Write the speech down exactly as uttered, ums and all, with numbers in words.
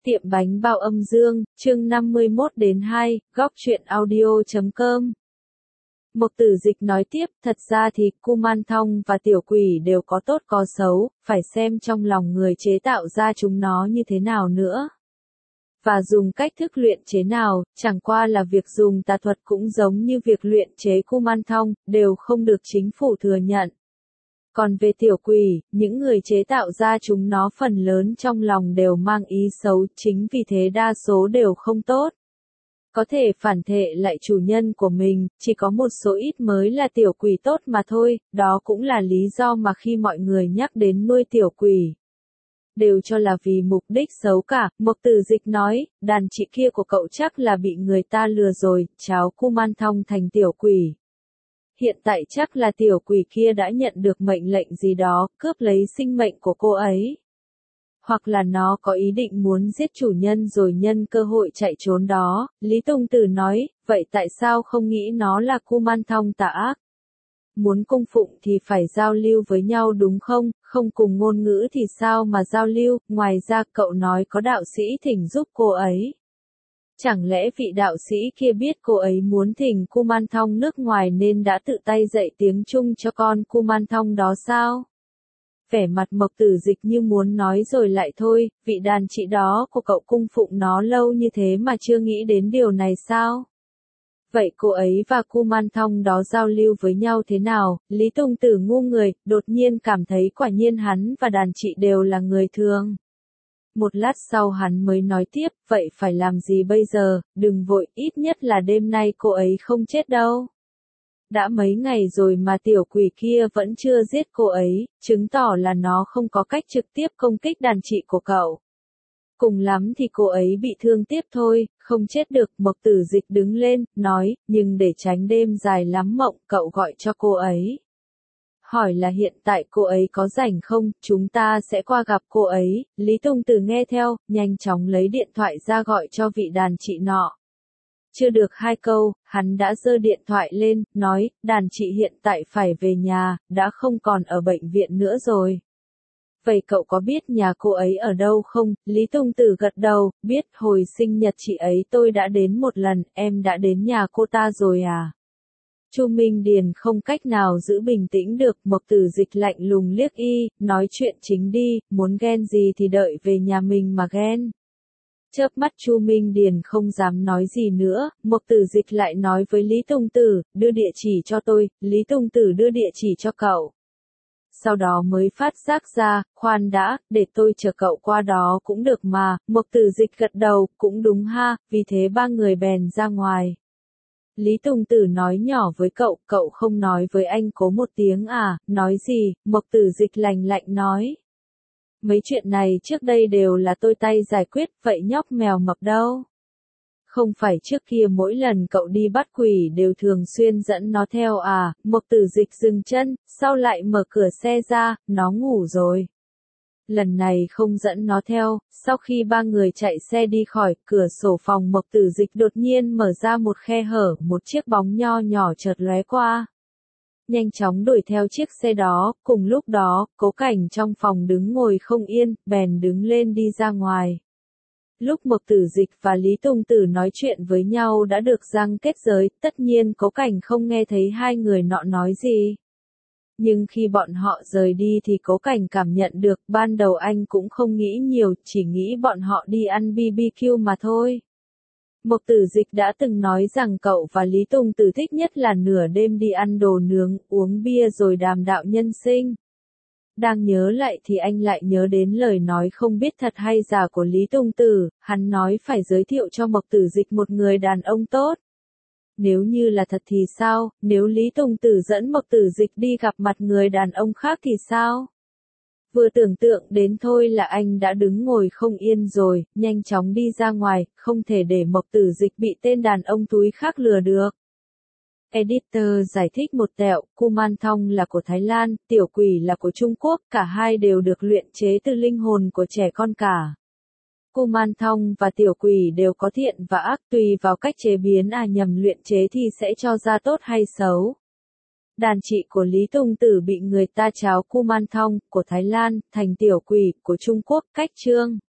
Tiệm bánh bao âm dương, chương năm mươi mốt đến hai, góc truyện audio chấm com. Mộc Tử Dịch nói tiếp, thật ra thì Kuman Thong và tiểu quỷ đều có tốt có xấu, phải xem trong lòng người chế tạo ra chúng nó như thế nào nữa. Và dùng cách thức luyện chế nào, chẳng qua là việc dùng tà thuật cũng giống như việc luyện chế Kuman Thong, đều không được chính phủ thừa nhận. Còn về tiểu quỷ, những người chế tạo ra chúng nó phần lớn trong lòng đều mang ý xấu, chính vì thế đa số đều không tốt. Có thể phản thệ lại chủ nhân của mình, chỉ có một số ít mới là tiểu quỷ tốt mà thôi, đó cũng là lý do mà khi mọi người nhắc đến nuôi tiểu quỷ, đều cho là vì mục đích xấu cả. Mộc Tử Dịch nói, đàn chị kia của cậu chắc là bị người ta lừa rồi, cháu Kuman Thong thành tiểu quỷ. Hiện tại chắc là tiểu quỷ kia đã nhận được mệnh lệnh gì đó, cướp lấy sinh mệnh của cô ấy. Hoặc là nó có ý định muốn giết chủ nhân rồi nhân cơ hội chạy trốn đó. Lý Tông Tử nói, vậy tại sao không nghĩ nó là Kuman Thong tà ác? Muốn cung phụng thì phải giao lưu với nhau đúng không, không cùng ngôn ngữ thì sao mà giao lưu, ngoài ra cậu nói có đạo sĩ thỉnh giúp cô ấy. Chẳng lẽ vị đạo sĩ kia biết cô ấy muốn thỉnh Kuman Thong nước ngoài nên đã tự tay dạy tiếng Trung cho con Kuman Thong đó sao? Vẻ mặt Mộc Tử Dịch như muốn nói rồi lại thôi, vị đàn chị đó của cậu cung phụng nó lâu như thế mà chưa nghĩ đến điều này sao? Vậy cô ấy và Kuman Thong đó giao lưu với nhau thế nào? Lý Tông Tử ngu người, đột nhiên cảm thấy quả nhiên hắn và đàn chị đều là người thường. Một lát sau hắn mới nói tiếp, vậy phải làm gì bây giờ, đừng vội, ít nhất là đêm nay cô ấy không chết đâu. Đã mấy ngày rồi mà tiểu quỷ kia vẫn chưa giết cô ấy, chứng tỏ là nó không có cách trực tiếp công kích đàn chị của cậu. Cùng lắm thì cô ấy bị thương tiếp thôi, không chết được. Mộc Tử Dịch đứng lên, nói, nhưng để tránh đêm dài lắm mộng, cậu gọi cho cô ấy. Hỏi là hiện tại cô ấy có rảnh không, chúng ta sẽ qua gặp cô ấy. Lý Tông Tử nghe theo, nhanh chóng lấy điện thoại ra gọi cho vị đàn chị nọ. Chưa được hai câu, hắn đã giơ điện thoại lên, nói, đàn chị hiện tại phải về nhà, đã không còn ở bệnh viện nữa rồi. Vậy cậu có biết nhà cô ấy ở đâu không? Lý Tông Tử gật đầu, biết, hồi sinh nhật chị ấy tôi đã đến một lần, em đã đến nhà cô ta rồi à? Chu Minh Điền không cách nào giữ bình tĩnh được, Mộc Tử Dịch lạnh lùng liếc y, nói chuyện chính đi, muốn ghen gì thì đợi về nhà mình mà ghen. Chớp mắt Chu Minh Điền không dám nói gì nữa, Mộc Tử Dịch lại nói với Lý Tông Tử, đưa địa chỉ cho tôi. Lý Tông Tử đưa địa chỉ cho cậu. Sau đó mới phát giác ra, khoan đã, để tôi chờ cậu qua đó cũng được mà. Mộc Tử Dịch gật đầu, cũng đúng ha, vì thế ba người bèn ra ngoài. Lý Tông Tử nói nhỏ với cậu, cậu không nói với anh Cố một tiếng à? Nói gì? Mộc Tử Dịch lạnh lạnh nói. Mấy chuyện này trước đây đều là tôi tay giải quyết, vậy nhóc mèo mập đâu? Không phải trước kia mỗi lần cậu đi bắt quỷ đều thường xuyên dẫn nó theo à? Mộc Tử Dịch dừng chân, sau lại mở cửa xe ra, nó ngủ rồi. Lần này không dẫn nó theo, sau khi ba người chạy xe đi khỏi, cửa sổ phòng Mộc Tử Dịch đột nhiên mở ra một khe hở, một chiếc bóng nho nhỏ chợt lóe qua. Nhanh chóng đuổi theo chiếc xe đó, cùng lúc đó, Cố Cảnh trong phòng đứng ngồi không yên, bèn đứng lên đi ra ngoài. Lúc Mộc Tử Dịch và Lý Tông Tử nói chuyện với nhau đã được răng kết giới, tất nhiên Cố Cảnh không nghe thấy hai người nọ nói gì. Nhưng khi bọn họ rời đi thì Cố Cảnh cảm nhận được, ban đầu anh cũng không nghĩ nhiều, chỉ nghĩ bọn họ đi ăn bi bi kiu mà thôi. Mộc Tử Dịch đã từng nói rằng cậu và Lý Tông Tử thích nhất là nửa đêm đi ăn đồ nướng, uống bia rồi đàm đạo nhân sinh. Đang nhớ lại thì anh lại nhớ đến lời nói không biết thật hay giả của Lý Tông Tử, hắn nói phải giới thiệu cho Mộc Tử Dịch một người đàn ông tốt. Nếu như là thật thì sao, nếu Lý Tông Tử dẫn Mộc Tử Dịch đi gặp mặt người đàn ông khác thì sao? Vừa tưởng tượng đến thôi là anh đã đứng ngồi không yên rồi, nhanh chóng đi ra ngoài, không thể để Mộc Tử Dịch bị tên đàn ông túi khác lừa được. Editor giải thích một tẹo, Kuman Thong là của Thái Lan, tiểu quỷ là của Trung Quốc, cả hai đều được luyện chế từ linh hồn của trẻ con cả. Kuman Thong và tiểu quỷ đều có thiện và ác, tùy vào cách chế biến à nhầm luyện chế thì sẽ cho ra tốt hay xấu. Đàn chị của Lý Tông Tử bị người ta tráo Kuman Thong của Thái Lan thành tiểu quỷ của Trung Quốc, cách chương.